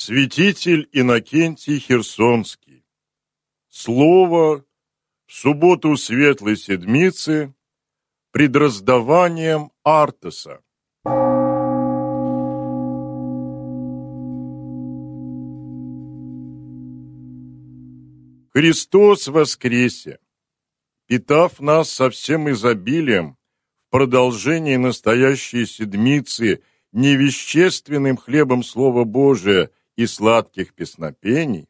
Святитель Иннокентий Херсонский. Слово в субботу Светлой Седмицы пред раздаванием Артеса. Христос воскресе, питав нас со всем изобилием в продолжении настоящей седмицы невещественным хлебом Слова Божия и сладких песнопений,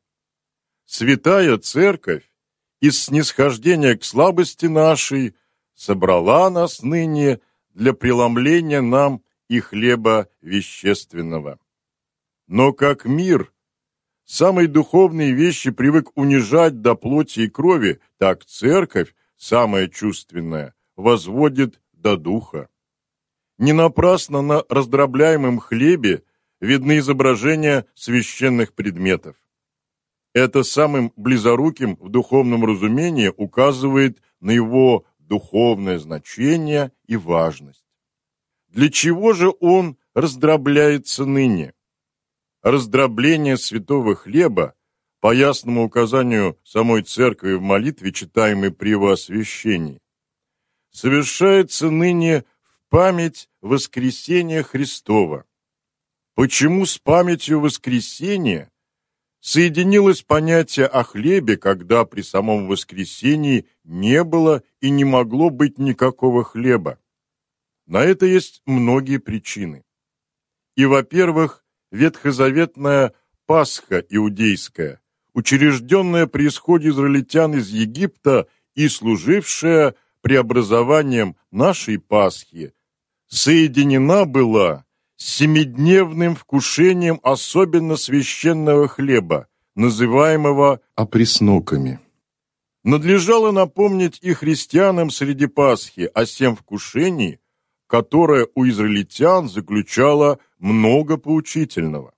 Святая Церковь из снисхождения к слабости нашей собрала нас ныне для преломления нам и хлеба вещественного. Но как мир самые духовные вещи привык унижать до плоти и крови, так Церковь, самая чувственная, возводит до духа. Не напрасно на раздробляемом хлебе видны изображения священных предметов. Это самым близоруким в духовном разумении указывает на его духовное значение и важность. Для чего же он раздробляется ныне? Раздробление святого хлеба, по ясному указанию самой Церкви в молитве, читаемой при Воосвящении, совершается ныне в память воскресения Христова. Почему с памятью воскресения соединилось понятие о хлебе, когда при самом воскресении не было и не могло быть никакого хлеба? На это есть многие причины. И, во-первых, ветхозаветная Пасха иудейская, учрежденная при исходе израильтян из Египта и служившая преобразованием нашей Пасхи, соединена была с семидневным вкушением особенно священного хлеба, называемого опресноками. Надлежало напомнить и христианам среди Пасхи о сем вкушении, которое у израильтян заключало много поучительного.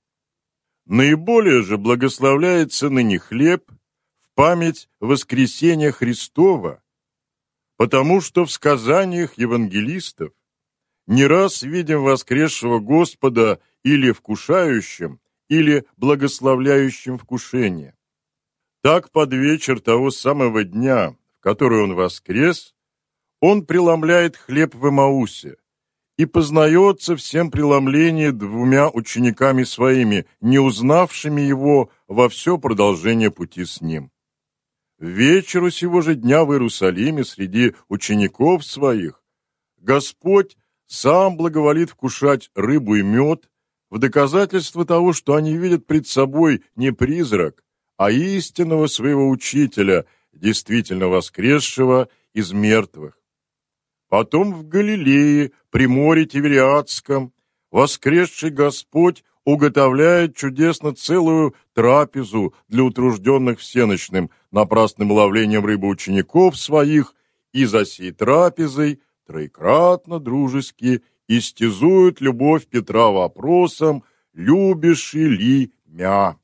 Наиболее же благословляется ныне хлеб в память воскресения Христова, потому что в сказаниях евангелистов не раз видим воскресшего Господа или вкушающим, или благословляющим вкушение. Так под вечер того самого дня, в который он воскрес, он преломляет хлеб в Эмаусе и познается в сем преломлении двумя учениками своими, не узнавшими его во все продолжение пути с ним. В вечеру сего же дня в Иерусалиме среди учеников своих Господь сам благоволит вкушать рыбу и мед в доказательство того, что они видят пред собой не призрак, а истинного своего учителя, действительно воскресшего из мертвых. Потом в Галилее, при море Тивериадском, воскресший Господь уготовляет чудесно целую трапезу для утружденных всенощным напрасным ловлением рыбы учеников своих, и за сей трапезой троекратно дружески истязуют любовь Петра вопросом «Любишь ли мя?».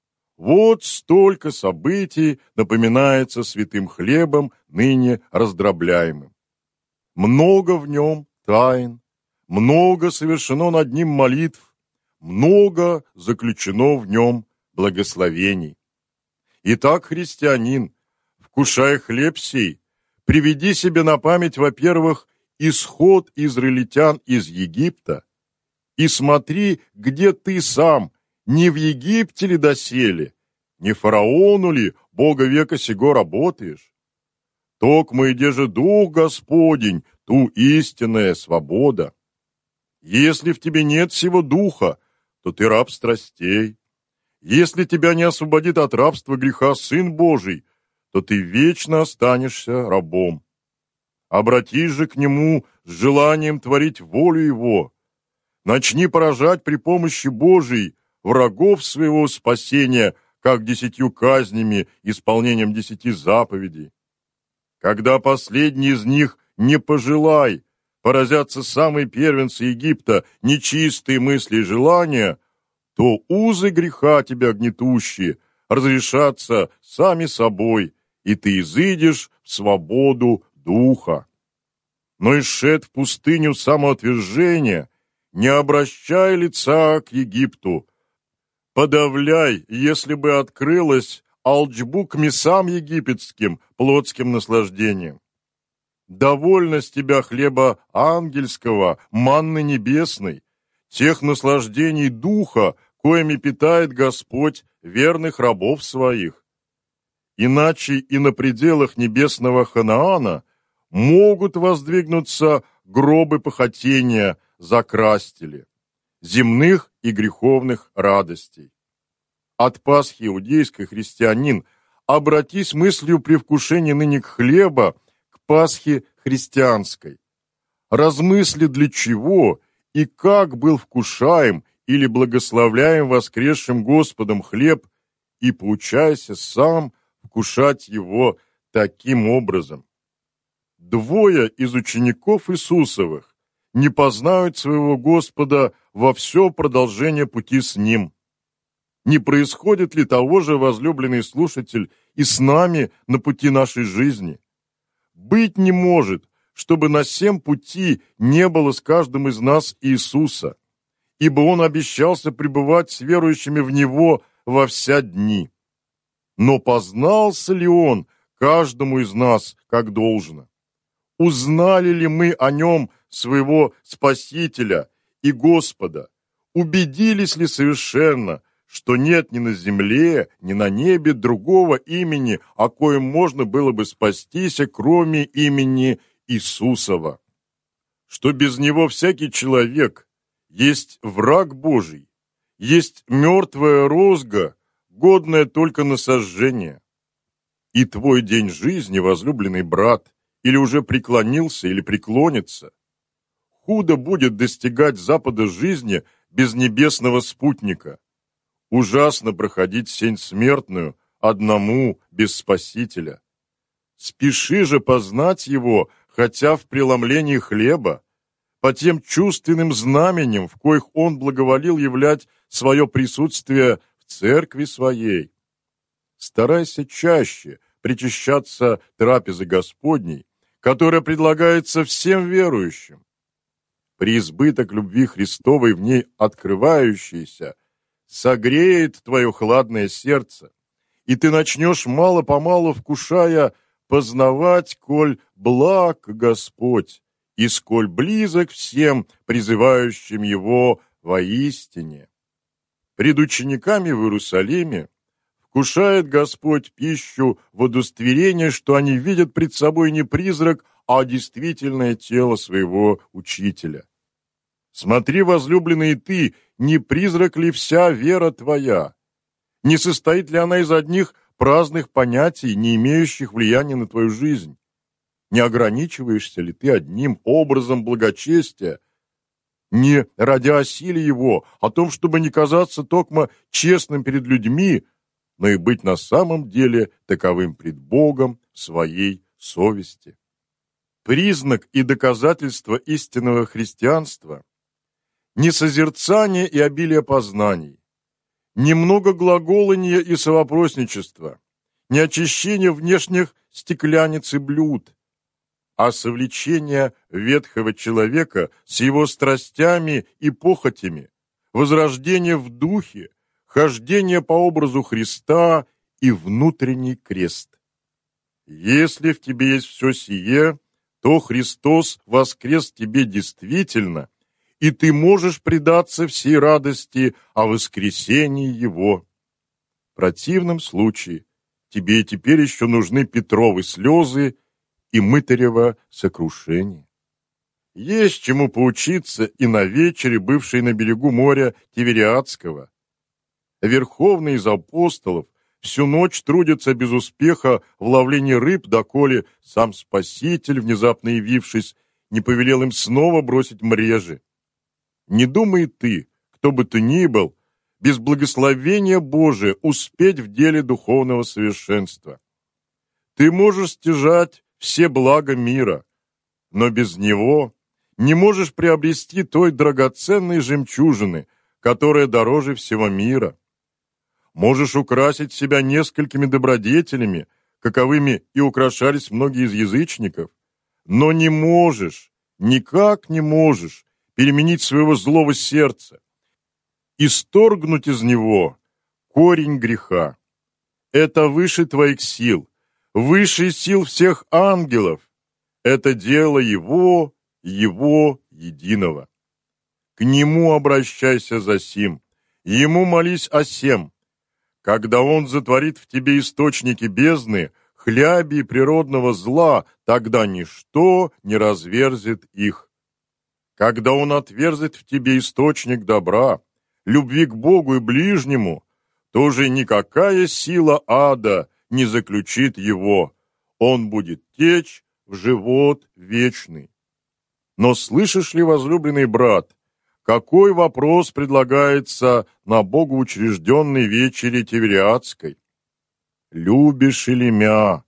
Вот столько событий напоминается святым хлебом, ныне раздробляемым. Много в нем тайн, много совершено над ним молитв, много заключено в нем благословений. Итак, христианин, вкушая хлеб сей, приведи себе на память, во-первых, исход израильтян из Египта, и смотри, где ты сам, не в Египте ли доселе, не фараону ли, Бога века сего, работаешь? Токмо иде же Дух Господень, ту истинная свобода. Если в тебе нет сего Духа, то ты раб страстей. Если тебя не освободит от рабства греха Сын Божий, то ты вечно останешься рабом. Обратись же к Нему с желанием творить волю Его. Начни поражать при помощи Божией врагов своего спасения, как 10 казнями, исполнением 10 заповедей. Когда последний из них не пожелай, поразятся самые первенцы Египта, нечистые мысли и желания, то узы греха тебя гнетущие разрешатся сами собой, и ты изыдешь в свободу духа. Но исшед в пустыню самоотвержения, не обращай лица к Египту, Подавляй, если бы открылась алчбу к мясам египетским, плотским наслаждением. Довольно с тебя хлеба ангельского, манны небесной, тех наслаждений духа, коими питает Господь верных рабов своих. Иначе и на пределах небесного Ханаана могут воздвигнуться гробы похотения закрастили, земных и греховных радостей. От Пасхи иудейской, христианин, обратись мыслью при вкушении ныне хлеба к Пасхе христианской. Размысли, для чего и как был вкушаем или благословляем воскресшим Господом хлеб, и поучайся сам вкушать его таким образом. Двое из учеников Иисусовых не познают своего Господа во все продолжение пути с Ним. Не происходит ли того же, возлюбленный слушатель, и с нами на пути нашей жизни? Быть не может, чтобы на сем пути не было с каждым из нас Иисуса, ибо Он обещался пребывать с верующими в Него во вся дни. Но познался ли Он каждому из нас как должно? Узнали ли мы о Нем своего Спасителя и Господа? Убедились ли совершенно, что нет ни на земле, ни на небе другого имени, о коем можно было бы спастись, кроме имени Иисусова? Что без Него всякий человек есть враг Божий, есть мертвая розга, годная только на сожжение. И твой день жизни, возлюбленный брат, или уже преклонился, или преклонится. Худо будет достигать запада жизни без небесного спутника. Ужасно проходить сень смертную одному без Спасителя. Спеши же познать Его, хотя в преломлении хлеба, по тем чувственным знаменем, в коих Он благоволил являть свое присутствие в церкви своей. Старайся чаще причащаться трапезы Господней, которая предлагается всем верующим. Преизбыток любви Христовой в ней открывающейся согреет твое хладное сердце, и ты начнешь мало-помалу, вкушая, познавать, коль благ Господь, и сколь близок всем призывающим Его воистине. Пред учениками в Иерусалиме вкушает Господь пищу в удостоверение, что они видят пред собой не призрак, а действительное тело своего Учителя. Смотри, возлюбленный, ты, не призрак ли вся вера твоя? Не состоит ли она из одних праздных понятий, не имеющих влияния на твою жизнь? Не ограничиваешься ли ты одним образом благочестия, не ради осилия его, о том, чтобы не казаться токмо честным перед людьми, но и быть на самом деле таковым пред Богом в своей совести? Признак и доказательство истинного христианства – не созерцание и обилие познаний, не много глаголания и совопросничества, не очищение внешних стеклянниц и блюд, а совлечение ветхого человека с его страстями и похотями, возрождение в духе, хождение по образу Христа и внутренний крест. Если в тебе есть все сие, то Христос воскрес в тебе действительно, и ты можешь предаться всей радости о воскресении Его. В противном случае тебе теперь еще нужны Петровы слезы и Мытарево сокрушение. Есть чему поучиться и на вечере, бывшей на берегу моря Тивериадского. Верховный из апостолов всю ночь трудится без успеха в ловлении рыб, доколе сам Спаситель, внезапно явившись, не повелел им снова бросить мрежи. Не думай ты, кто бы ты ни был, без благословения Божия успеть в деле духовного совершенства. Ты можешь стяжать все блага мира, но без него не можешь приобрести той драгоценной жемчужины, которая дороже всего мира. Можешь украсить себя несколькими добродетелями, каковыми и украшались многие из язычников, но не можешь, никак не можешь переменить своего злого сердца, исторгнуть из него корень греха. Это выше твоих сил, выше сил всех ангелов. Это дело Его единого. К Нему обращайся за сим, Ему молись о сем. Когда Он затворит в тебе источники бездны, хляби природного зла, тогда ничто не разверзет их. Когда Он отверзит в тебе источник добра, любви к Богу и ближнему, то уже никакая сила ада не заключит его. Он будет течь в живот вечный. Но слышишь ли, возлюбленный брат, какой вопрос предлагается на богоучрежденной вечере Тивериадской? «Любишь ли мя?»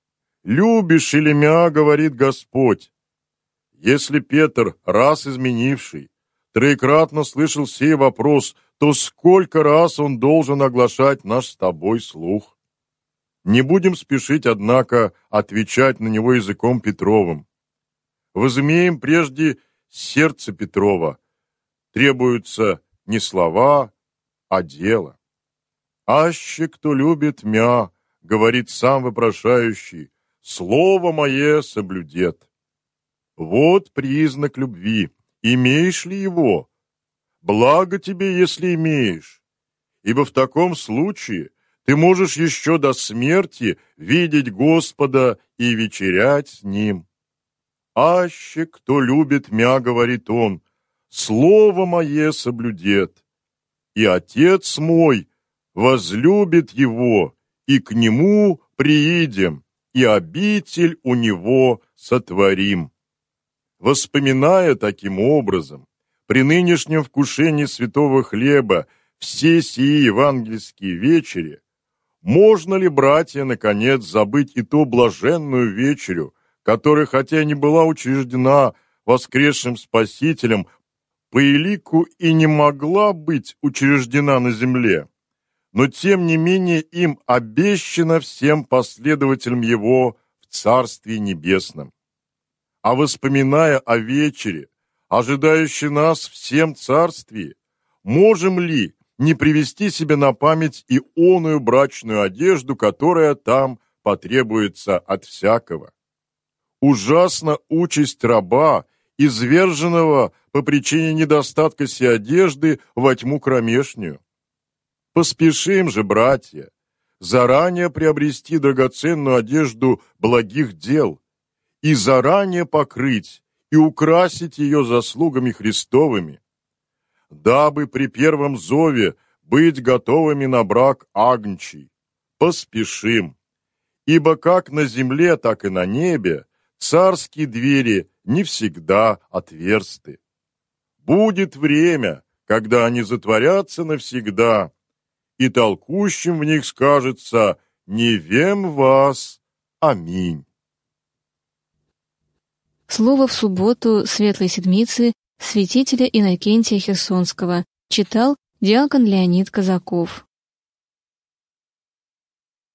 «Любишь ли мя, говорит Господь». Если Петр, раз изменивший, троекратно слышал сей вопрос, то сколько раз он должен оглашать наш с тобой слух? Не будем спешить, однако, отвечать на него языком Петровым. Возымеем прежде сердце Петрова. Требуются не слова, а дело. «Аще кто любит мя, — говорит сам вопрошающий, — слово мое соблюдет». Вот признак любви. Имеешь ли его? Благо тебе, если имеешь, ибо в таком случае ты можешь еще до смерти видеть Господа и вечерять с Ним. «Аще кто любит мя, — говорит он, — слово мое соблюдет, и Отец мой возлюбит его, и к нему приидем, и обитель у него сотворим». Воспоминая таким образом при нынешнем вкушении святого хлеба все сии евангельские вечери, можно ли, братья, наконец, забыть и ту блаженную вечерю, которая, хотя не была учреждена воскресшим Спасителем, по элику и не могла быть учреждена на земле, но тем не менее им обещано всем последователям Его в Царстве Небесном? А воспоминая о вечере, ожидающей нас всем царствии, можем ли не привести себе на память и оную брачную одежду, которая там потребуется от всякого? Ужасна участь раба, изверженного по причине недостатка сей одежды во тьму кромешнюю. Поспешим же, братья, заранее приобрести драгоценную одежду благих дел, и заранее покрыть и украсить ее заслугами Христовыми, дабы при первом зове быть готовыми на брак агнчий. Поспешим, ибо как на земле, так и на небе царские двери не всегда отверсты. Будет время, когда они затворятся навсегда, и толкущим в них скажется: «Не вем вас, аминь». Слово в субботу Светлой Седмицы святителя Иннокентия Херсонского читал диакон Леонид Казаков.